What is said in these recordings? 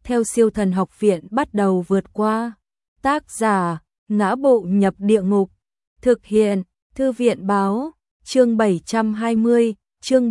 theo Siêu Thần Học Viện bắt đầu vượt qua. Tác giả: Ngã Bộ Nhập Địa Ngục. Thực hiện: Thư viện báo. Chương 720, chương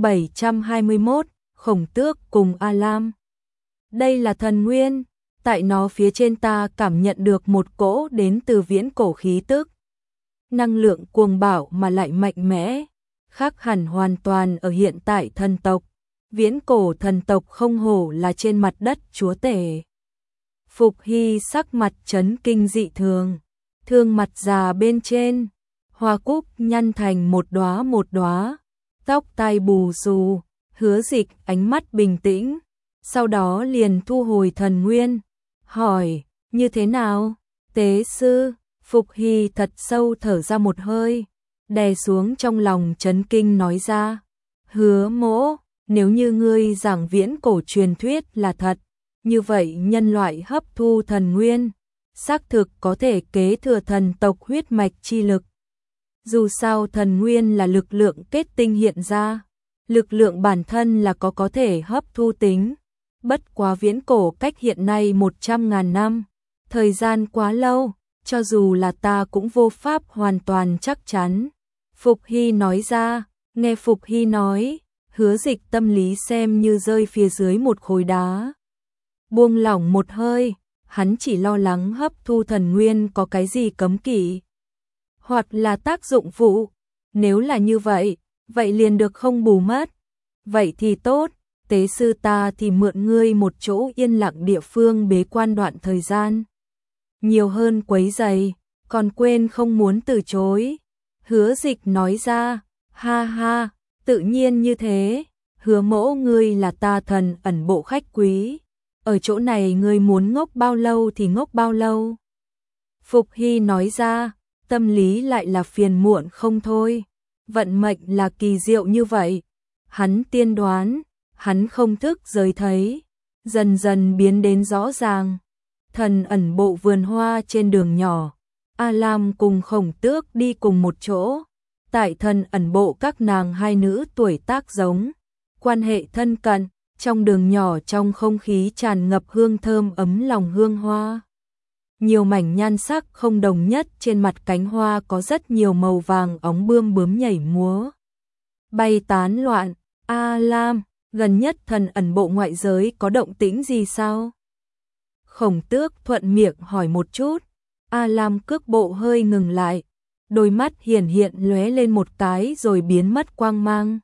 721, Khổng Tước cùng A Lam. Đây là thần nguyên, tại nó phía trên ta cảm nhận được một cỗ đến từ viễn cổ khí tức. Năng lượng cuồng bạo mà lại mạnh mẽ, khác hẳn hoàn toàn ở hiện tại thần tộc. Viễn cổ thần tộc không hổ là trên mặt đất chúa tể. Phục Hy sắc mặt chấn kinh dị thường, thương mặt già bên trên, hoa cúc nhăn thành một đóa, tóc tai bù xù. Hứa Dịch ánh mắt bình tĩnh, sau đó liền thu hồi thần nguyên, hỏi: như thế nào, tế sư? Phục Hy thật sâu thở ra một hơi, đè xuống trong lòng chấn kinh nói ra: Hứa mỗ, nếu như ngươi giảng viễn cổ truyền thuyết là thật, như vậy nhân loại hấp thu thần nguyên, xác thực có thể kế thừa thần tộc huyết mạch chi lực. Dù sao thần nguyên là lực lượng kết tinh hiện ra, lực lượng bản thân là có thể hấp thu tính. Bất quá viễn cổ cách hiện nay 100.000 năm, thời gian quá lâu, cho dù là ta cũng vô pháp hoàn toàn chắc chắn. Phục Hy nói ra. Nghe Phục Hy nói, Hứa Dịch tâm lý xem như rơi phía dưới một khối đá. Buông lỏng một hơi, hắn chỉ lo lắng hấp thu thần nguyên có cái gì cấm kỵ, hoặc là tác dụng phụ. Nếu là như vậy, vậy liền được không bù mất. Vậy thì tốt, tế sư ta thì mượn ngươi một chỗ yên lặng địa phương bế quan đoạn thời gian. Nhiều hơn quấy rầy, còn quên không muốn từ chối. Hứa Dịch nói ra, ha ha, tự nhiên như thế, Hứa mỗ ngươi là ta thần ẩn bộ khách quý. Ở chỗ này ngươi muốn ngốc bao lâu thì ngốc bao lâu. Phục Hy nói ra, tâm lý lại là phiền muộn không thôi. Vận mệnh là kỳ diệu như vậy. Hắn tiên đoán, hắn không thức rời thấy, dần dần biến đến rõ ràng. Thần ẩn bộ vườn hoa trên đường nhỏ, A Lam cùng Khổng Tước đi cùng một chỗ. Tại thần ẩn bộ các nàng hai nữ tuổi tác giống, quan hệ thân cận, trong đường nhỏ trong không khí tràn ngập hương thơm ấm lòng hương hoa. Nhiều mảnh nhan sắc không đồng nhất trên mặt cánh hoa có rất nhiều màu vàng óng bươm bướm nhảy múa, bay tán loạn. A Lam, gần nhất thần ẩn bộ ngoại giới có động tĩnh gì sao? Khổng Tước thuận miệng hỏi một chút. A Lam cước bộ hơi ngừng lại, đôi mắt hiển hiện lóe lên một cái rồi biến mất quang mang.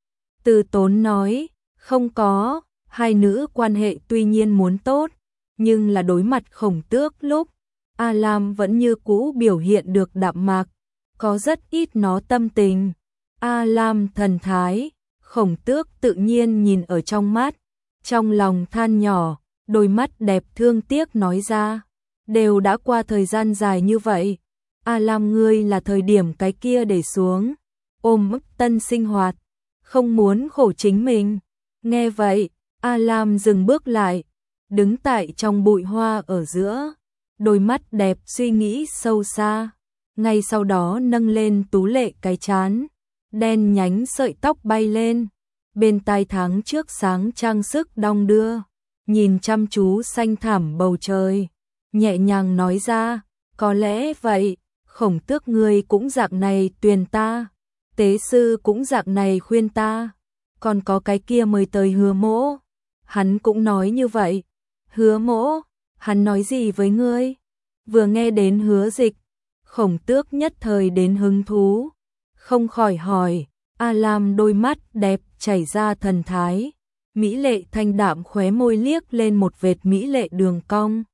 Từ Tốn nói, không có, hai nữ quan hệ tuy nhiên muốn tốt, nhưng là đối mặt Khổng Tước lúc, A Lam vẫn như cũ biểu hiện được đạm mạc, có rất ít nó tâm tình. A Lam thần thái, Khổng Tước tự nhiên nhìn ở trong mắt, trong lòng than nhỏ, đôi mắt đẹp thương tiếc nói ra, đều đã qua thời gian dài như vậy, A Lam ngươi là thời điểm cái kia để xuống, ôm ấp tân sinh hoạt, không muốn khổ chính mình. Nghe vậy, A Lam dừng bước lại, đứng tại trong bụi hoa ở giữa, đôi mắt đẹp suy nghĩ sâu xa, ngay sau đó nâng lên tú lệ cái trán, đen nhánh sợi tóc bay lên, bên tai tháng trước sáng trang sức đong đưa, nhìn chăm chú xanh thẳm bầu trời, nhẹ nhàng nói ra, có lẽ vậy, Khổng Tước ngươi cũng dạng này tuyền ta, tế sư cũng dạng này khuyên ta, còn có cái kia mời tới Hứa mỗ, hắn cũng nói như vậy. Hứa mỗ, hắn nói gì với ngươi? Vừa nghe đến Hứa Dịch, Khổng Tước nhất thời đến hứng thú, không khỏi hỏi. A Lam đôi mắt đẹp chảy ra thần thái, mỹ lệ thanh đạm khóe môi liếc lên một vệt mỹ lệ đường cong.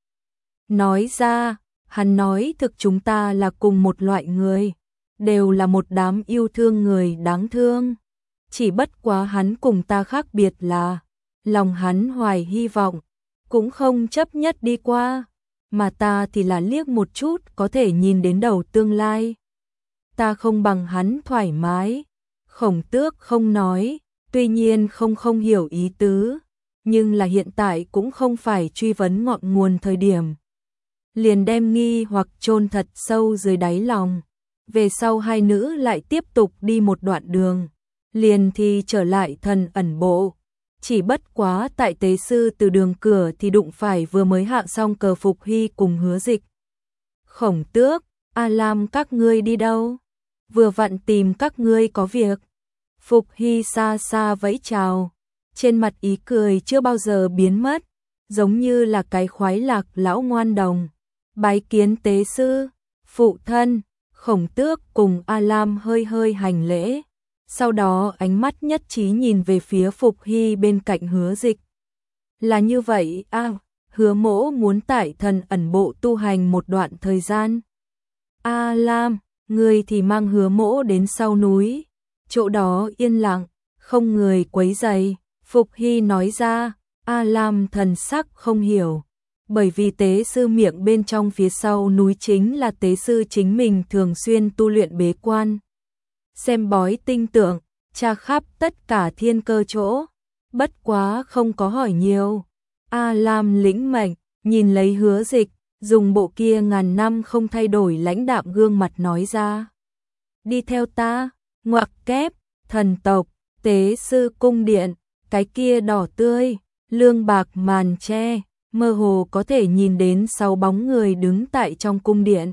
Nói ra, hắn nói thực chúng ta là cùng một loại người, đều là một đám yêu thương người đáng thương. Chỉ bất quá hắn cùng ta khác biệt là, lòng hắn hoài hy vọng, cũng không chấp nhất đi qua, mà ta thì là liếc một chút có thể nhìn đến đầu tương lai. Ta không bằng hắn thoải mái. Khổng Tước không nói, tuy nhiên không hiểu ý tứ, nhưng là hiện tại cũng không phải truy vấn ngọn nguồn thời điểm. Liền đem nghi hoặc chôn thật sâu dưới đáy lòng. Về sau hai nữ lại tiếp tục đi một đoạn đường, liền thì trở lại thần ẩn bộ. Chỉ bất quá tại tế sư từ đường cửa thì đụng phải vừa mới hạ xong cờ Phục Hy cùng Hứa Dịch. Khổng Tước, A Lam các ngươi đi đâu? Vừa vặn tìm các ngươi có việc. Phục Hy xa xa vẫy chào, trên mặt ý cười chưa bao giờ biến mất, giống như là cái khoái lạc lão ngoan đồng. Bái kiến tế sư, phụ thân. Khổng Tước cùng A Lam hơi hơi hành lễ, sau đó ánh mắt nhất trí nhìn về phía Phục Hy bên cạnh Hứa Dịch. Là như vậy, Hứa mỗ muốn tại Thần Ẩn Bộ tu hành một đoạn thời gian. A Lam, người thì mang Hứa mỗ đến sau núi, chỗ đó yên lặng, không người quấy rầy. Phục Hy nói ra. A Lam thần sắc không hiểu, bởi vì tế sư miệng bên trong phía sau núi chính là tế sư chính mình thường xuyên tu luyện bế quan, xem bói tinh tượng, tra khắp tất cả thiên cơ chỗ, bất quá không có hỏi nhiều. A Lam lĩnh mệnh, nhìn lấy Hứa Dịch, dùng bộ kia ngàn năm không thay đổi lãnh đạm gương mặt nói ra. Đi theo ta, ngoặc kép, thần tộc, tế sư cung điện, cái kia đỏ tươi, lương bạc màn tre, mơ hồ có thể nhìn đến 6 bóng người đứng tại trong cung điện.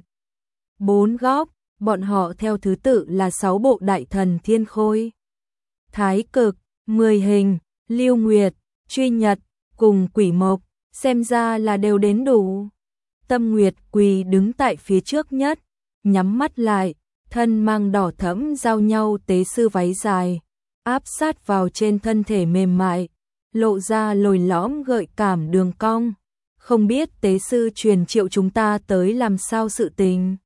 4 góc, bọn họ theo thứ tự là 6 bộ đại thần thiên khôi, thái cực, 10 hình, lưu nguyệt, truy nhật, cùng quỷ mộc, xem ra là đều đến đủ. Tâm Nguyệt quỳ đứng tại phía trước nhất, nhắm mắt lại, thân mang đỏ thẫm giao nhau tế sư váy dài, áp sát vào trên thân thể mềm mại, lộ ra lồi lõm gợi cảm đường cong. Không biết tế sư truyền triệu chúng ta tới làm sao sự tình.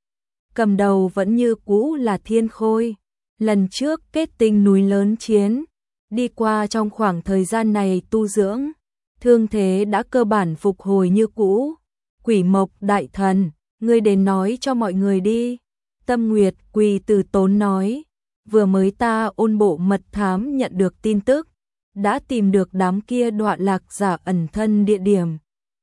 Cầm đầu vẫn như cũ là Thiên Khôi, lần trước kết tinh núi lớn chiến, đi qua trong khoảng thời gian này tu dưỡng, thương thế đã cơ bản phục hồi như cũ. Quỷ mộc đại thần, ngươi đến nói cho mọi người đi. Tâm Nguyệt quỳ từ tốn nói, vừa mới ta ôn bộ mật thám nhận được tin tức, đã tìm được đám kia đọa lạc giả ẩn thân địa điểm.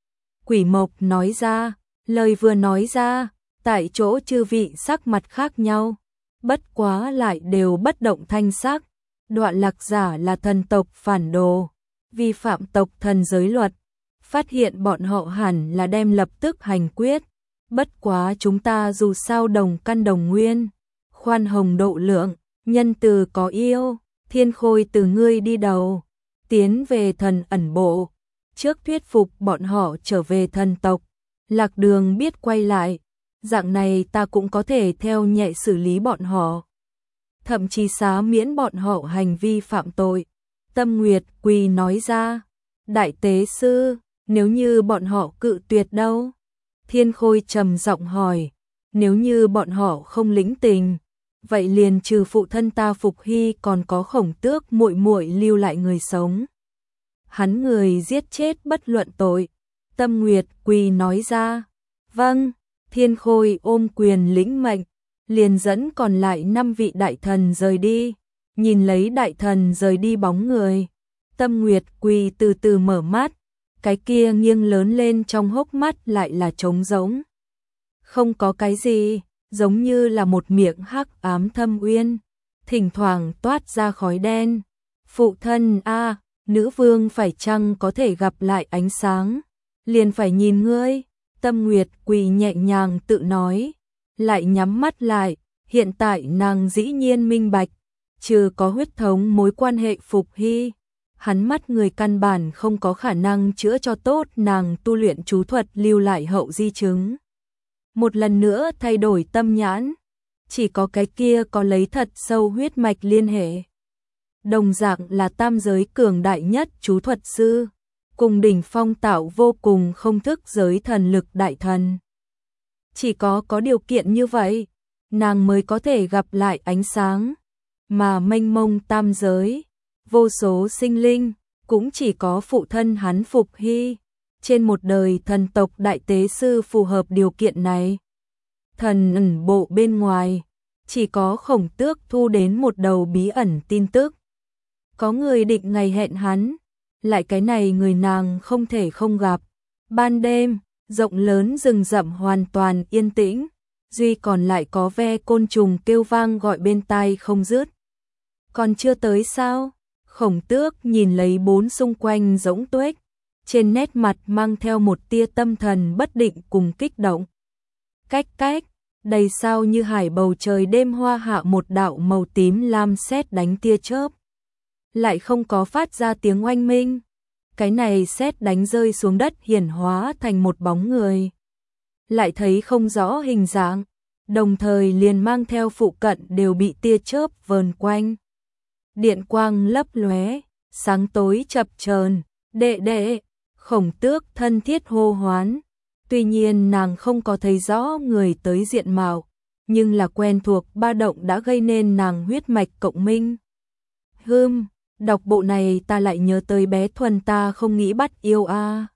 Quỷ mộc nói ra, lời vừa nói ra, tại chỗ chư vị sắc mặt khác nhau, bất quá lại đều bất động thanh sắc. Đọa lạc giả là thần tộc phản đồ, vi phạm tộc thần giới luật, phát hiện bọn họ hẳn là đem lập tức hành quyết. Bất quá chúng ta dù sao đồng căn đồng nguyên, khoan hồng độ lượng, nhân từ có yêu. Thiên Khôi từ ngươi đi đầu, tiến về Thần Ẩn Bộ, trước thuyết phục bọn họ trở về thần tộc. Lạc Đường biết quay lại, dạng này ta cũng có thể theo nhẹ xử lý bọn họ, thậm chí xá miễn bọn họ hành vi phạm tội. Tâm Nguyệt quỳ nói ra, đại tế sư, nếu như bọn họ cự tuyệt đâu? Thiên Khôi trầm giọng hỏi, nếu như bọn họ không lĩnh tình, vậy liền trừ phụ thân ta Phục Hy còn có Khổng Tước muội muội lưu lại người sống. Hắn người giết chết bất luận tội. Tâm Nguyệt quỳ nói ra, vâng. Thiên Khôi ôm quyền lĩnh mệnh, liền dẫn còn lại 5 vị đại thần rời đi. Nhìn lấy đại thần rời đi bóng người, Tâm Nguyệt quỳ từ từ mở mắt, cái kia nghiêng lớn lên trong hốc mắt lại là trống rỗng. Không có cái gì, giống như là một miệng hắc ám thâm uyên, thỉnh thoảng toát ra khói đen. Phụ thân a, nữ vương phải chăng có thể gặp lại ánh sáng, liền phải nhìn ngươi. Tâm Nguyệt quỳ nhẹ nhàng tự nói, lại nhắm mắt lại. Hiện tại nàng dĩ nhiên minh bạch, trừ có huyết thống mối quan hệ Phục Hy, hắn mắt người căn bản không có khả năng chữa cho tốt nàng tu luyện chú thuật lưu lại hậu di chứng. Một lần nữa thay đổi tâm nhãn, chỉ có cái kia có lấy thật sâu huyết mạch liên hệ. Đồng dạng là tam giới cường đại nhất chú thuật sư, cùng đỉnh phong tạo vô cùng không thức giới thần lực đại thần. Chỉ có điều kiện như vậy, nàng mới có thể gặp lại ánh sáng, mà mênh mông tam giới, vô số sinh linh, cũng chỉ có phụ thân hắn Phục Hy, trên một đời thần tộc đại tế sư phù hợp điều kiện này. Thần Ẩn Bộ bên ngoài, chỉ có Khổng Tước thu đến một đầu bí ẩn tin tức. Có người định ngày hẹn hắn, lại cái này người nàng không thể không gặp. Ban đêm, rộng lớn rừng rậm hoàn toàn yên tĩnh, duy còn lại có ve côn trùng kêu vang gọi bên tai không dứt. Còn chưa tới sao? Khổng Tước nhìn lấy bốn xung quanh rỗng tuếch, trên nét mặt mang theo một tia tâm thần bất định cùng kích động. Cách cách, đầy sao như hải bầu trời đêm hoa hạ một đạo màu tím lam sét đánh tia chớp. Lại không có phát ra tiếng oanh minh. Cái này sét đánh rơi xuống đất hiển hóa thành một bóng người. Lại thấy không rõ hình dạng, đồng thời liền mang theo phụ cận đều bị tia chớp vờn quanh. Điện quang lấp lóe, sáng tối chập chờn, đệ đệ, Khổng Tước thân thiết hô hoán. Tuy nhiên nàng không có thấy rõ người tới diện mạo, nhưng là quen thuộc ba động đã gây nên nàng huyết mạch cộng minh. Đọc bộ này ta lại nhớ tới bé Thuần ta không nghĩ bắt yêu a.